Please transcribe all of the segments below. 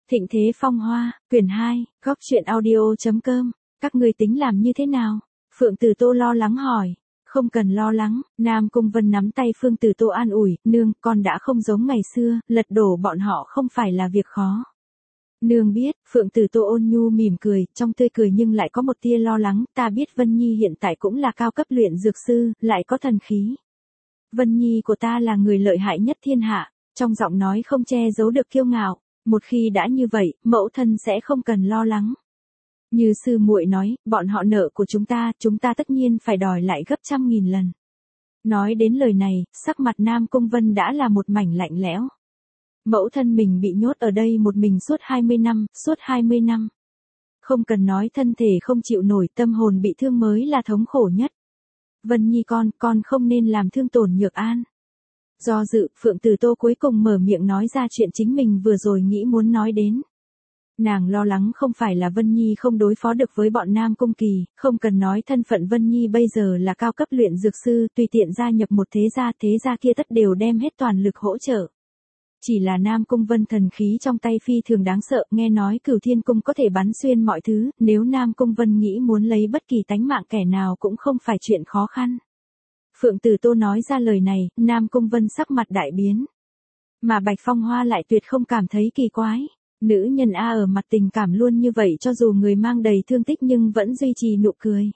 Thịnh Thế Phong Hoa, quyển 2, góc truyện audio.com, các ngươi tính làm như thế nào? Phượng Tử Tô lo lắng hỏi. Không cần lo lắng, Nam Cung Vân nắm tay Phương Tử Tô an ủi, nương, con đã không giống ngày xưa, lật đổ bọn họ không phải là việc khó. Nương biết, Phượng Tử Tô ôn nhu mỉm cười, trong tươi cười nhưng lại có một tia lo lắng, ta biết Vân Nhi hiện tại cũng là cao cấp luyện dược sư, lại có thần khí. Vân Nhi của ta là người lợi hại nhất thiên hạ, trong giọng nói không che giấu được kiêu ngạo, một khi đã như vậy, mẫu thân sẽ không cần lo lắng. Như sư muội nói, bọn họ nợ của chúng ta tất nhiên phải đòi lại gấp 100.000 lần. Nói đến lời này, sắc mặt Nam Cung Vân đã là một mảnh lạnh lẽo. Mẫu thân mình bị nhốt ở đây một mình suốt 20 năm. Không cần nói thân thể không chịu nổi, tâm hồn bị thương mới là thống khổ nhất. Vân Nhi con không nên làm thương tổn Nhược An. Do dự, Phượng Tử Tô cuối cùng mở miệng nói ra chuyện chính mình vừa rồi nghĩ muốn nói đến. Nàng lo lắng không phải là Vân Nhi không đối phó được với bọn Nam Cung Kỳ, không cần nói thân phận Vân Nhi bây giờ là cao cấp luyện dược sư, tùy tiện gia nhập một thế gia kia tất đều đem hết toàn lực hỗ trợ. Chỉ là Nam Cung Vân thần khí trong tay phi thường đáng sợ, nghe nói Cửu Thiên Cung có thể bắn xuyên mọi thứ, nếu Nam Cung Vân nghĩ muốn lấy bất kỳ tánh mạng kẻ nào cũng không phải chuyện khó khăn. Phượng Tử Tô nói ra lời này, Nam Cung Vân sắc mặt đại biến. Mà Bạch Phong Hoa lại tuyệt không cảm thấy kỳ quái. Nữ nhân A ở mặt tình cảm luôn như vậy, cho dù người mang đầy thương tích nhưng vẫn duy trì nụ cười.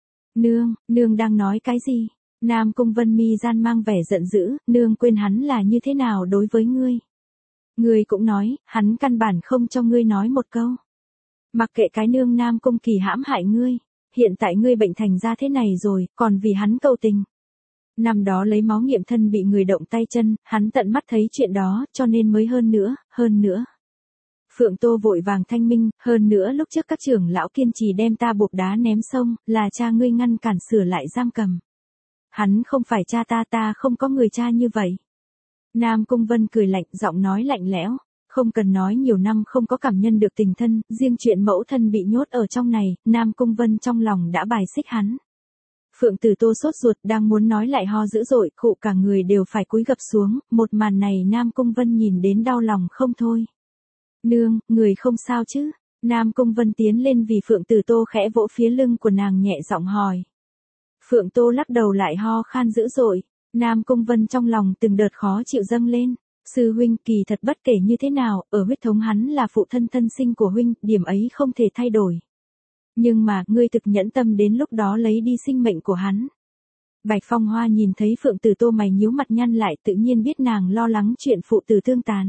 Nương đang nói cái gì? Nam Cung Vân mi gian mang vẻ giận dữ, nương quên hắn là như thế nào đối với ngươi. Ngươi cũng nói, hắn căn bản không cho ngươi nói một câu. Mặc kệ cái nương Nam Cung Kỳ hãm hại ngươi, hiện tại ngươi bệnh thành ra thế này rồi, còn vì hắn cầu tình. Năm đó lấy máu nghiệm thân bị người động tay chân, hắn tận mắt thấy chuyện đó, cho nên mới hơn nữa. Phượng Tô vội vàng thanh minh, hơn nữa lúc trước các trưởng lão kiên trì đem ta buộc đá ném sông, là cha ngươi ngăn cản sửa lại giam cầm. Hắn không phải cha ta không có người cha như vậy. Nam Cung Vân cười lạnh, giọng nói lạnh lẽo, không cần nói nhiều năm không có cảm nhận được tình thân, riêng chuyện mẫu thân bị nhốt ở trong này, Nam Cung Vân trong lòng đã bài xích hắn. Phượng Tử Tô sốt ruột đang muốn nói lại ho dữ dội, khụ cả người đều phải cúi gập xuống, một màn này Nam Cung Vân nhìn đến đau lòng không thôi. Nương, người không sao chứ? Nam Cung Vân tiến lên vì Phượng Tử Tô khẽ vỗ phía lưng của nàng nhẹ giọng hỏi. Phượng Tô lắc đầu lại ho khan dữ dội, Nam Cung Vân trong lòng từng đợt khó chịu dâng lên. Sư huynh, kỳ thật bất kể như thế nào, ở huyết thống hắn là phụ thân thân sinh của huynh, điểm ấy không thể thay đổi. Nhưng mà, ngươi thực nhẫn tâm đến lúc đó lấy đi sinh mệnh của hắn. Bạch Phong Hoa nhìn thấy Phượng Tử Tô mày nhíu mặt nhăn lại, tự nhiên biết nàng lo lắng chuyện phụ tử tương tàn.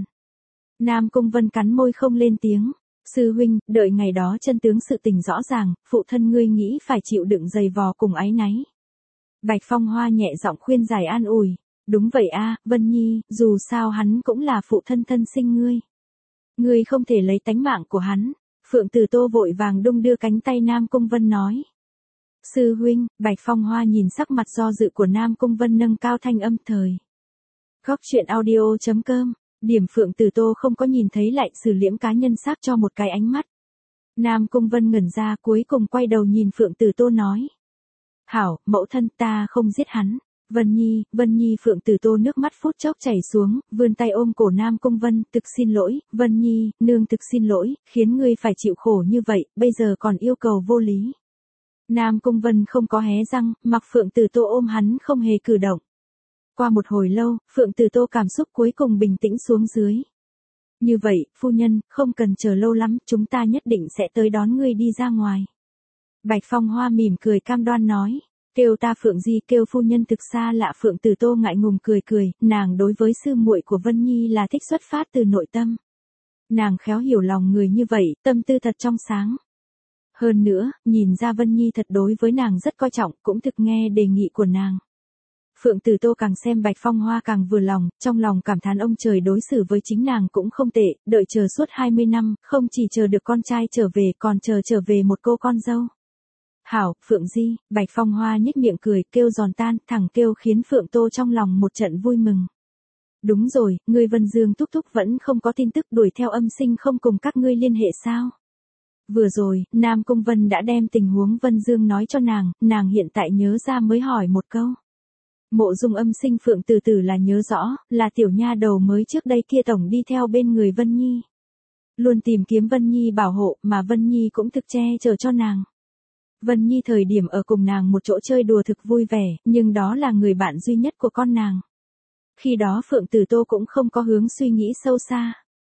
Nam Cung Vân cắn môi không lên tiếng. Sư huynh, đợi ngày đó chân tướng sự tình rõ ràng, phụ thân ngươi nghĩ phải chịu đựng dày vò cùng áy náy. Bạch Phong Hoa nhẹ giọng khuyên giải an ủi. Đúng vậy a, Vân Nhi, dù sao hắn cũng là phụ thân thân sinh ngươi. Ngươi không thể lấy tánh mạng của hắn. Phượng Tử Tô vội vàng đung đưa cánh tay Nam Cung Vân nói. Sư huynh, Bạch Phong Hoa nhìn sắc mặt do dự của Nam Cung Vân nâng cao thanh âm thời. Góc truyện audio.com, điểm Phượng Tử Tô không có nhìn thấy lại xử liễm cá nhân xác cho một cái ánh mắt. Nam Cung Vân ngẩn ra cuối cùng quay đầu nhìn Phượng Tử Tô nói. Hảo, mẫu thân ta không giết hắn. Vân Nhi Phượng Tử Tô nước mắt phút chốc chảy xuống, vươn tay ôm cổ Nam Cung Vân, thực xin lỗi, Vân Nhi, nương thực xin lỗi, khiến ngươi phải chịu khổ như vậy, bây giờ còn yêu cầu vô lý. Nam Cung Vân không có hé răng, mặc Phượng Tử Tô ôm hắn không hề cử động. Qua một hồi lâu, Phượng Tử Tô cảm xúc cuối cùng bình tĩnh xuống dưới. Như vậy, phu nhân, không cần chờ lâu lắm, chúng ta nhất định sẽ tới đón ngươi đi ra ngoài. Bạch Phong Hoa mỉm cười cam đoan nói. Kêu ta Phượng Di, kêu phu nhân thực xa lạ. Phượng Tử Tô ngại ngùng cười, nàng đối với sư muội của Vân Nhi là thích xuất phát từ nội tâm. Nàng khéo hiểu lòng người như vậy, tâm tư thật trong sáng. Hơn nữa, nhìn ra Vân Nhi thật đối với nàng rất coi trọng, cũng thực nghe đề nghị của nàng. Phượng Tử Tô càng xem Bạch Phong Hoa càng vừa lòng, trong lòng cảm thán ông trời đối xử với chính nàng cũng không tệ, đợi chờ suốt 20 năm, không chỉ chờ được con trai trở về còn trở về một cô con dâu. Hảo, Phượng Di, Bạch Phong Hoa nhếch miệng cười, kêu giòn tan, thẳng kêu khiến Phượng Tô trong lòng một trận vui mừng. Đúng rồi, ngươi Vân Dương thúc thúc vẫn không có tin tức, đuổi theo âm sinh không cùng các ngươi liên hệ sao? Vừa rồi, Nam Cung Vân đã đem tình huống Vân Dương nói cho nàng hiện tại nhớ ra mới hỏi một câu. Mộ Dung âm sinh Phượng Tử Tử là nhớ rõ, là tiểu nha đầu mới trước đây kia tổng đi theo bên người Vân Nhi. luôn tìm kiếm Vân Nhi bảo hộ, mà Vân Nhi cũng thực che chở cho nàng. Vân Nhi thời điểm ở cùng nàng một chỗ chơi đùa thực vui vẻ, nhưng đó là người bạn duy nhất của con nàng. Khi đó Phượng Tử Tô cũng không có hướng suy nghĩ sâu xa.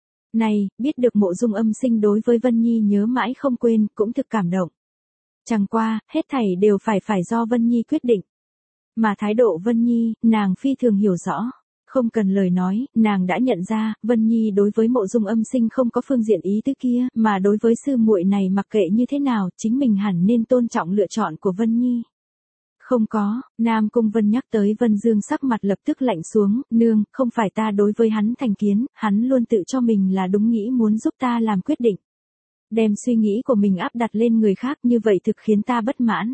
Này, biết được Mộ Dung Âm Sinh đối với Vân Nhi nhớ mãi không quên, cũng thực cảm động. Chẳng qua, hết thảy đều phải do Vân Nhi quyết định. Mà thái độ Vân Nhi, nàng phi thường hiểu rõ. Không cần lời nói, nàng đã nhận ra, Vân Nhi đối với Mộ Dung Âm Sinh không có phương diện ý tứ kia, mà đối với sư muội này mặc kệ như thế nào, chính mình hẳn nên tôn trọng lựa chọn của Vân Nhi. Không có, Nam Cung Vân nhắc tới Vân Dương sắc mặt lập tức lạnh xuống, nương, không phải ta đối với hắn thành kiến, hắn luôn tự cho mình là đúng, nghĩ muốn giúp ta làm quyết định. Đem suy nghĩ của mình áp đặt lên người khác như vậy thực khiến ta bất mãn.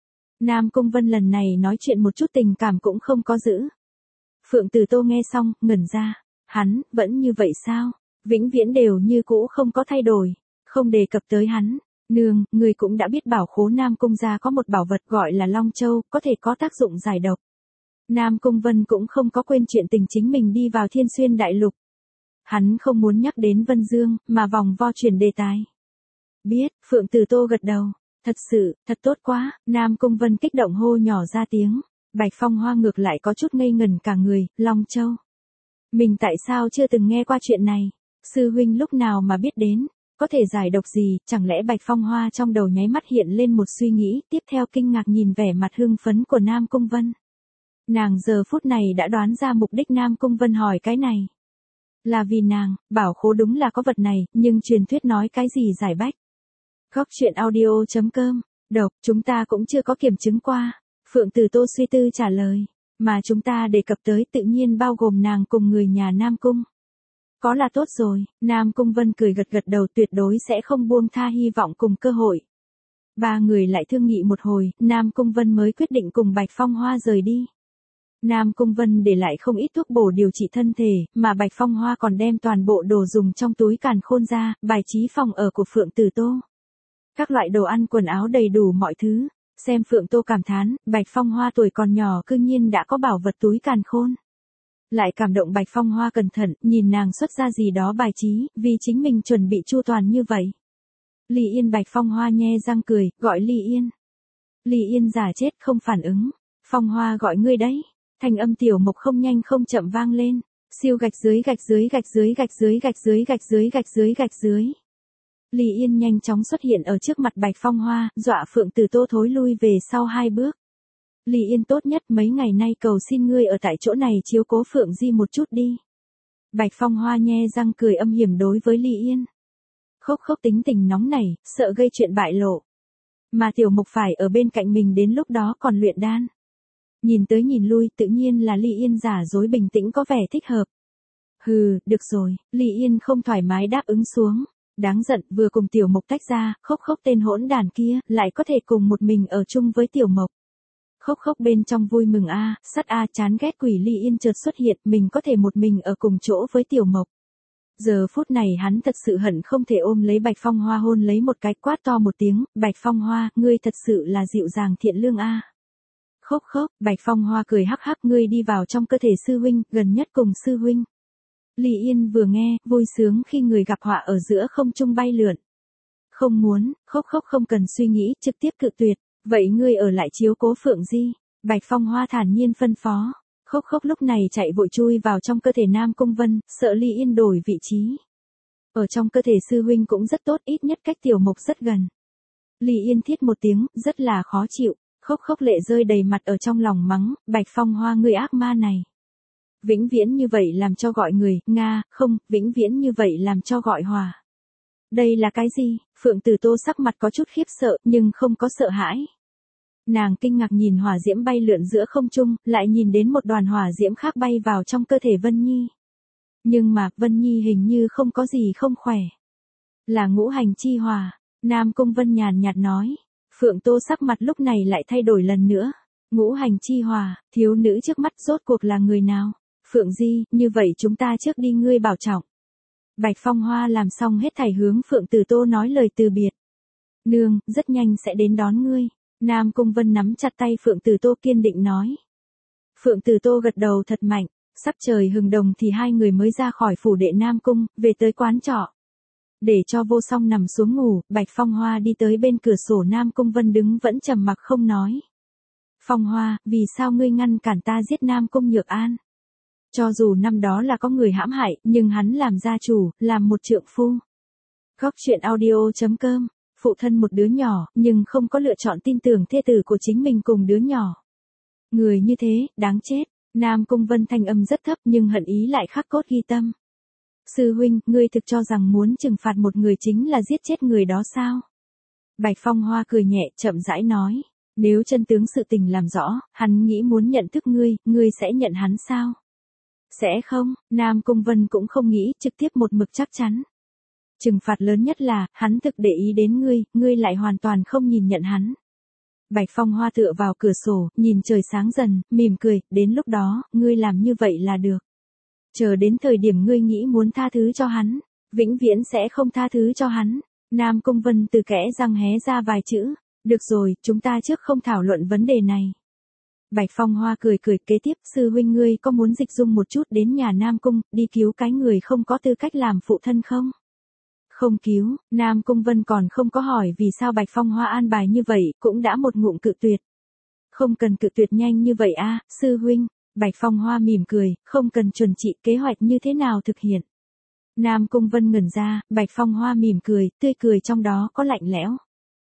Nam Cung Vân lần này nói chuyện một chút tình cảm cũng không có giữ. Phượng Tử Tô nghe xong, ngẩn ra. Hắn, vẫn như vậy sao? Vĩnh viễn đều như cũ không có thay đổi. Không đề cập tới hắn. Nương, người cũng đã biết bảo khố Nam Cung gia có một bảo vật gọi là Long Châu, có thể có tác dụng giải độc. Nam Cung Vân cũng không có quên chuyện tình chính mình đi vào Thiên Xuyên Đại Lục. Hắn không muốn nhắc đến Vân Dương, mà vòng vo chuyển đề tài. Biết, Phượng Tử Tô gật đầu. Thật sự, thật tốt quá, Nam Cung Vân kích động hô nhỏ ra tiếng. Bạch Phong Hoa ngược lại có chút ngây ngẩn cả người, Long Châu. Mình tại sao chưa từng nghe qua chuyện này? Sư huynh lúc nào mà biết đến? Có thể giải độc gì? Chẳng lẽ Bạch Phong Hoa trong đầu nháy mắt hiện lên một suy nghĩ, tiếp theo kinh ngạc nhìn vẻ mặt hưng phấn của Nam Cung Vân. Nàng giờ phút này đã đoán ra mục đích Nam Cung Vân hỏi cái này. Là vì nàng, bảo khố đúng là có vật này, nhưng truyền thuyết nói cái gì giải bách. Góc truyện audio.com, độc, chúng ta cũng chưa có kiểm chứng qua. Phượng Tử Tô suy tư trả lời, mà chúng ta đề cập tới tự nhiên bao gồm nàng cùng người nhà Nam Cung. Có là tốt rồi, Nam Cung Vân cười gật gật đầu, tuyệt đối sẽ không buông tha hy vọng cùng cơ hội. Ba người lại thương nghị một hồi, Nam Cung Vân mới quyết định cùng Bạch Phong Hoa rời đi. Nam Cung Vân để lại không ít thuốc bổ điều trị thân thể, mà Bạch Phong Hoa còn đem toàn bộ đồ dùng trong túi càn khôn ra, bài trí phòng ở của Phượng Tử Tô. Các loại đồ ăn quần áo đầy đủ mọi thứ. Xem Phượng Tô cảm thán, Bạch Phong Hoa tuổi còn nhỏ cư nhiên đã có bảo vật túi càn khôn. Lại cảm động Bạch Phong Hoa cẩn thận, nhìn nàng xuất ra gì đó bài trí, vì chính mình chuẩn bị chu toàn như vậy. Ly Yên. Bạch Phong Hoa nhe răng cười, gọi Ly Yên. Ly Yên giả chết không phản ứng. Phong Hoa gọi ngươi đấy. Thanh âm Tiểu Mộc không nhanh không chậm vang lên. Siêu gạch dưới gạch dưới gạch dưới gạch dưới gạch dưới gạch dưới gạch dưới gạch dưới. Ly Yên nhanh chóng xuất hiện ở trước mặt Bạch Phong Hoa, dọa Phượng Tử Tô thối lui về sau 2 bước. Ly Yên, tốt nhất mấy ngày nay cầu xin ngươi ở tại chỗ này chiếu cố Phượng Di một chút đi. Bạch Phong Hoa nhe răng cười âm hiểm đối với Ly Yên. Khốc khốc tính tình nóng nảy, sợ gây chuyện bại lộ. Mà Tiểu Mục phải ở bên cạnh mình đến lúc đó còn luyện đan. Nhìn tới nhìn lui tự nhiên là Ly Yên giả dối bình tĩnh có vẻ thích hợp. Hừ, được rồi, Ly Yên không thoải mái đáp ứng xuống. Đáng giận, vừa cùng Tiểu Mộc tách ra, khốc khốc tên hỗn đàn kia, lại có thể cùng một mình ở chung với Tiểu Mộc. Khốc khốc bên trong vui mừng a, sắt a, chán ghét quỷ Ly Yên chợt xuất hiện, mình có thể một mình ở cùng chỗ với Tiểu Mộc. Giờ phút này hắn thật sự hận không thể ôm lấy Bạch Phong Hoa hôn lấy một cái, quát to một tiếng, Bạch Phong Hoa, ngươi thật sự là dịu dàng thiện lương a. Khốc khốc, Bạch Phong Hoa cười hắc hắc, ngươi đi vào trong cơ thể sư huynh, gần nhất cùng sư huynh. Ly Yên vừa nghe, vui sướng khi người gặp họa ở giữa không trung bay lượn. Không muốn, khốc khốc không cần suy nghĩ, trực tiếp cự tuyệt. Vậy ngươi ở lại chiếu cố Phượng Di. Bạch Phong Hoa thản nhiên phân phó. Khốc khốc lúc này chạy vội chui vào trong cơ thể Nam Cung Vân, sợ Ly Yên đổi vị trí. Ở trong cơ thể sư huynh cũng rất tốt, ít nhất cách Tiểu Mộc rất gần. Ly Yên thiết một tiếng, rất là khó chịu. Khốc khốc lệ rơi đầy mặt ở trong lòng mắng, Bạch Phong Hoa ngươi ác ma này. Vĩnh viễn như vậy làm cho gọi người, Nga, không, vĩnh viễn như vậy làm cho gọi hòa. Đây là cái gì? Phượng Tử Tô sắc mặt có chút khiếp sợ, nhưng không có sợ hãi. Nàng kinh ngạc nhìn hỏa diễm bay lượn giữa không trung, lại nhìn đến một đoàn hỏa diễm khác bay vào trong cơ thể Vân Nhi. Nhưng mà, Vân Nhi hình như không có gì không khỏe. Là ngũ hành chi hỏa, Nam Cung Vân nhàn nhạt nói. Phượng Tô sắc mặt lúc này lại thay đổi lần nữa. Ngũ hành chi hỏa, thiếu nữ trước mắt rốt cuộc là người nào? Phượng Di, như vậy chúng ta trước đi, ngươi bảo trọng. Bạch Phong Hoa làm xong hết thảy hướng Phượng Tử Tô nói lời từ biệt. Nương, rất nhanh sẽ đến đón ngươi. Nam Cung Vân nắm chặt tay Phượng Tử Tô kiên định nói. Phượng Tử Tô gật đầu thật mạnh, sắp trời hừng đồng thì hai người mới ra khỏi phủ đệ Nam Cung, về tới quán trọ. Để cho Vô Song nằm xuống ngủ, Bạch Phong Hoa đi tới bên cửa sổ, Nam Cung Vân đứng vẫn trầm mặc không nói. Phong Hoa, vì sao ngươi ngăn cản ta giết Nam Cung Nhược An? Cho dù năm đó là có người hãm hại, nhưng hắn làm gia chủ, làm một trượng phu. Góc truyện audio.com, phụ thân một đứa nhỏ, nhưng không có lựa chọn tin tưởng thê tử của chính mình cùng đứa nhỏ. Người như thế, đáng chết. Nam Cung Vân thanh âm rất thấp nhưng hận ý lại khắc cốt ghi tâm. Sư huynh, ngươi thực cho rằng muốn trừng phạt một người chính là giết chết người đó sao? Bạch Phong Hoa cười nhẹ, chậm rãi nói. Nếu chân tướng sự tình làm rõ, hắn nghĩ muốn nhận thức ngươi sẽ nhận hắn sao? Sẽ không, Nam Cung Vân cũng không nghĩ, trực tiếp một mực chắc chắn. Trừng phạt lớn nhất là, hắn thực để ý đến ngươi lại hoàn toàn không nhìn nhận hắn. Bạch Phong Hoa tựa vào cửa sổ, nhìn trời sáng dần, mỉm cười, đến lúc đó, ngươi làm như vậy là được. Chờ đến thời điểm ngươi nghĩ muốn tha thứ cho hắn, vĩnh viễn sẽ không tha thứ cho hắn. Nam Cung Vân từ kẽ răng hé ra vài chữ. Được rồi, chúng ta trước không thảo luận vấn đề này. Bạch Phong Hoa cười kế tiếp, sư huynh ngươi có muốn dịch dung một chút đến nhà Nam Cung, đi cứu cái người không có tư cách làm phụ thân không? Không cứu, Nam Cung Vân còn không có hỏi vì sao Bạch Phong Hoa an bài như vậy, cũng đã một ngụm cự tuyệt. Không cần cự tuyệt nhanh như vậy a, sư huynh. Bạch Phong Hoa mỉm cười, không cần chuẩn trị, kế hoạch như thế nào thực hiện. Nam Cung Vân ngẩn ra, Bạch Phong Hoa mỉm cười, tươi cười trong đó có lạnh lẽo.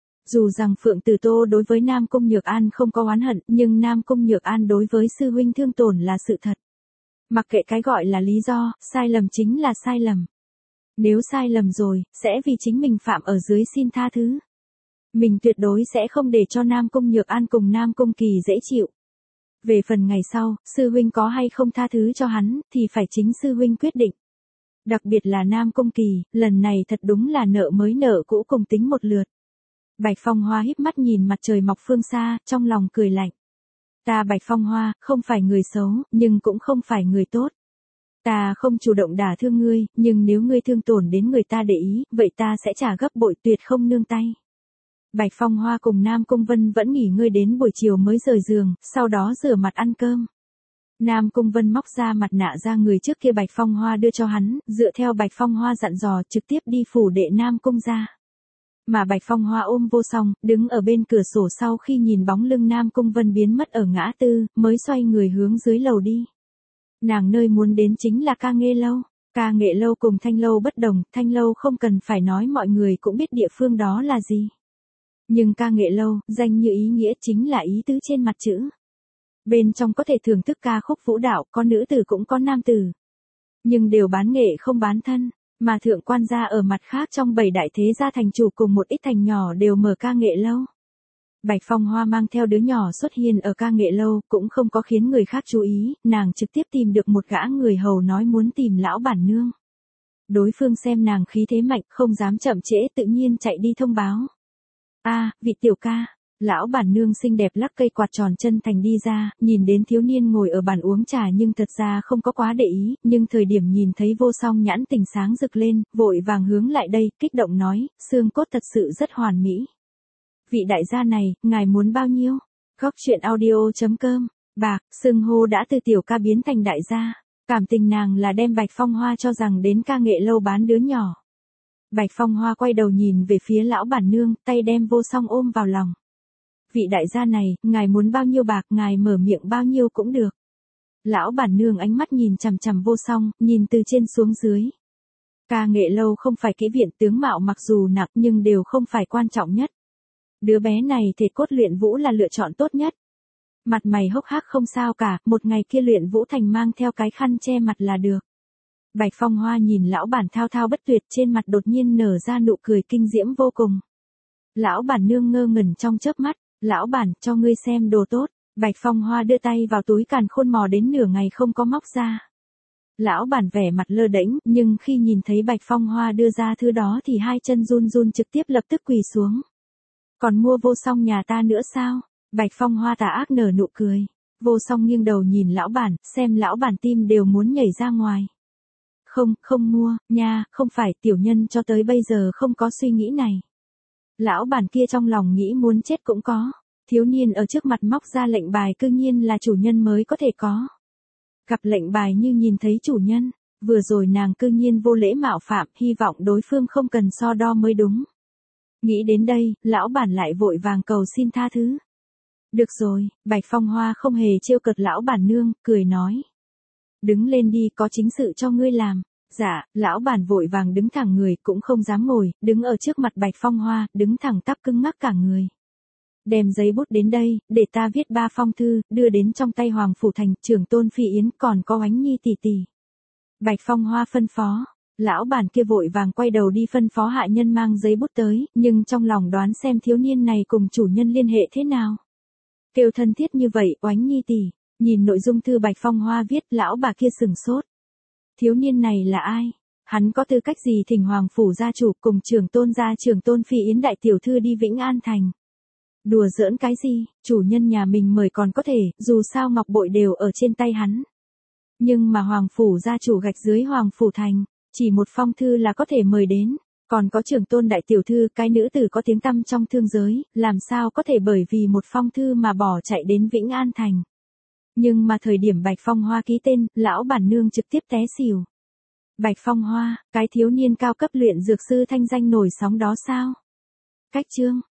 Dù rằng Phượng Tử Tô đối với Nam Cung Nhược An không có oán hận, nhưng Nam Cung Nhược An đối với sư huynh thương tổn là sự thật. Mặc kệ cái gọi là lý do, sai lầm chính là sai lầm. Nếu sai lầm rồi, sẽ vì chính mình phạm ở dưới xin tha thứ. Mình tuyệt đối sẽ không để cho Nam Cung Nhược An cùng Nam Cung Kỳ dễ chịu. Về phần ngày sau, sư huynh có hay không tha thứ cho hắn, thì phải chính sư huynh quyết định. Đặc biệt là Nam Cung Kỳ, lần này thật đúng là nợ mới nợ cũ cùng tính một lượt. Bạch Phong Hoa híp mắt nhìn mặt trời mọc phương xa, trong lòng cười lạnh. Ta Bạch Phong Hoa, không phải người xấu, nhưng cũng không phải người tốt. Ta không chủ động đả thương ngươi, nhưng nếu ngươi thương tổn đến người ta để ý, vậy ta sẽ trả gấp bội, tuyệt không nương tay. Bạch Phong Hoa cùng Nam Cung Vân vẫn nghỉ ngơi đến buổi chiều mới rời giường, sau đó rửa mặt ăn cơm. Nam Cung Vân móc ra mặt nạ ra người trước kia Bạch Phong Hoa đưa cho hắn, dựa theo Bạch Phong Hoa dặn dò trực tiếp đi phủ đệ Nam Cung ra. Mà Bạch Phong Hoa ôm Vô Song, đứng ở bên cửa sổ sau khi nhìn bóng lưng Nam Cung Vân biến mất ở ngã tư, mới xoay người hướng dưới lầu đi. Nàng nơi muốn đến chính là Ca Nghệ Lâu. Ca Nghệ Lâu cùng Thanh Lâu bất đồng, Thanh Lâu không cần phải nói mọi người cũng biết địa phương đó là gì. Nhưng Ca Nghệ Lâu, danh như ý nghĩa chính là ý tứ trên mặt chữ. Bên trong có thể thưởng thức ca khúc vũ đạo, có nữ tử cũng có nam tử. Nhưng đều bán nghệ không bán thân. Mà thượng quan gia ở mặt khác trong 7 đại thế gia thành chủ cùng một ít thành nhỏ đều mở Ca Nghệ Lâu. Bạch Phong Hoa mang theo đứa nhỏ xuất hiện ở Ca Nghệ Lâu, cũng không có khiến người khác chú ý, nàng trực tiếp tìm được một gã người hầu nói muốn tìm lão bản nương. Đối phương xem nàng khí thế mạnh, không dám chậm trễ, tự nhiên chạy đi thông báo. Vị tiểu ca. Lão bản nương xinh đẹp lắc cây quạt tròn chân thành đi ra, nhìn đến thiếu niên ngồi ở bàn uống trà nhưng thật ra không có quá để ý, nhưng thời điểm nhìn thấy Vô Song nhãn tình sáng rực lên, vội vàng hướng lại đây, kích động nói, xương cốt thật sự rất hoàn mỹ. Vị đại gia này, ngài muốn bao nhiêu? Góc truyện audio.com, bạc, xưng hô đã từ tiểu ca biến thành đại gia, cảm tình nàng là đem Bạch Phong Hoa cho rằng đến Ca Nghệ Lâu bán đứa nhỏ. Bạch Phong Hoa quay đầu nhìn về phía lão bản nương, tay đem Vô Song ôm vào lòng. Vị đại gia này, ngài muốn bao nhiêu bạc, ngài mở miệng bao nhiêu cũng được. Lão bản nương ánh mắt nhìn chằm chằm Vô Song, nhìn từ trên xuống dưới. Ca Nghệ Lâu không phải kỹ viện, tướng mạo mặc dù nặng nhưng đều không phải quan trọng nhất. Đứa bé này thể cốt luyện vũ là lựa chọn tốt nhất. Mặt mày hốc hác không sao cả, một ngày kia luyện vũ thành mang theo cái khăn che mặt là được. Bạch Phong Hoa nhìn lão bản thao thao bất tuyệt, trên mặt đột nhiên nở ra nụ cười kinh diễm vô cùng. Lão bản nương ngơ ngẩn trong chớp mắt, lão bản, cho ngươi xem đồ tốt. Bạch Phong Hoa đưa tay vào túi càn khôn mò đến nửa ngày không có móc ra. Lão bản vẻ mặt lơ đễnh, nhưng khi nhìn thấy Bạch Phong Hoa đưa ra thứ đó thì hai chân run run trực tiếp lập tức quỳ xuống. Còn mua Vô Song nhà ta nữa sao? Bạch Phong Hoa tà ác nở nụ cười. Vô Song nghiêng đầu nhìn lão bản, xem lão bản tim đều muốn nhảy ra ngoài. Không mua, nha, không phải, tiểu nhân cho tới bây giờ không có suy nghĩ này. Lão bản kia trong lòng nghĩ muốn chết cũng có. Thiếu niên ở trước mặt móc ra lệnh bài cư nhiên là chủ nhân mới có thể có. Gặp lệnh bài như nhìn thấy chủ nhân. Vừa rồi nàng cư nhiên vô lễ mạo phạm, hy vọng đối phương không cần so đo mới đúng. Nghĩ đến đây, lão bản lại vội vàng cầu xin tha thứ. Được rồi, Bạch Phong Hoa không hề trêu cợt lão bản nương, cười nói. Đứng lên đi, có chính sự cho ngươi làm. Dạ, lão bản vội vàng đứng thẳng người, cũng không dám ngồi, đứng ở trước mặt Bạch Phong Hoa, đứng thẳng tắp cứng ngắc cả người. Đem giấy bút đến đây, để ta viết 3 phong thư, đưa đến trong tay Hoàng Phủ Thành, trưởng tôn Phi Yến, còn có Oánh Nhi tỷ tỷ. Bạch Phong Hoa phân phó. Lão bản kia vội vàng quay đầu đi phân phó hạ nhân mang giấy bút tới, nhưng trong lòng đoán xem thiếu niên này cùng chủ nhân liên hệ thế nào. Kêu thân thiết như vậy, Oánh Nhi tỷ. Nhìn nội dung thư Bạch Phong Hoa viết, lão bà kia sừng sốt. Thiếu niên này là ai? Hắn có tư cách gì thỉnh Hoàng Phủ gia chủ cùng trưởng tôn Phi Yến đại tiểu thư đi Vĩnh An Thành? Đùa giỡn cái gì, chủ nhân nhà mình mời còn có thể, dù sao ngọc bội đều ở trên tay hắn. Nhưng mà Hoàng Phủ gia chủ gạch dưới Hoàng Phủ Thành, chỉ một phong thư là có thể mời đến, còn có trưởng tôn đại tiểu thư, cái nữ tử có tiếng tăm trong thương giới, làm sao có thể bởi vì một phong thư mà bỏ chạy đến Vĩnh An Thành. Nhưng mà thời điểm Bạch Phong Hoa ký tên, lão bản nương trực tiếp té xỉu. Bạch Phong Hoa, cái thiếu niên cao cấp luyện dược sư thanh danh nổi sóng đó sao? Cách chương